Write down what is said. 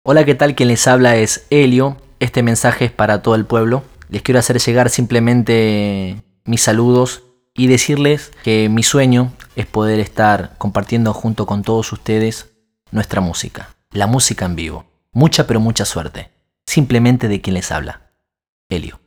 Hola, ¿qué tal? Quien les habla es Helio. Este mensaje es para todo el pueblo. Les quiero hacer llegar simplemente mis saludos y decirles que mi sueño es poder estar compartiendo junto con todos ustedes nuestra música, la música en vivo. Mucha pero mucha suerte. Simplemente de quien les habla, Helio.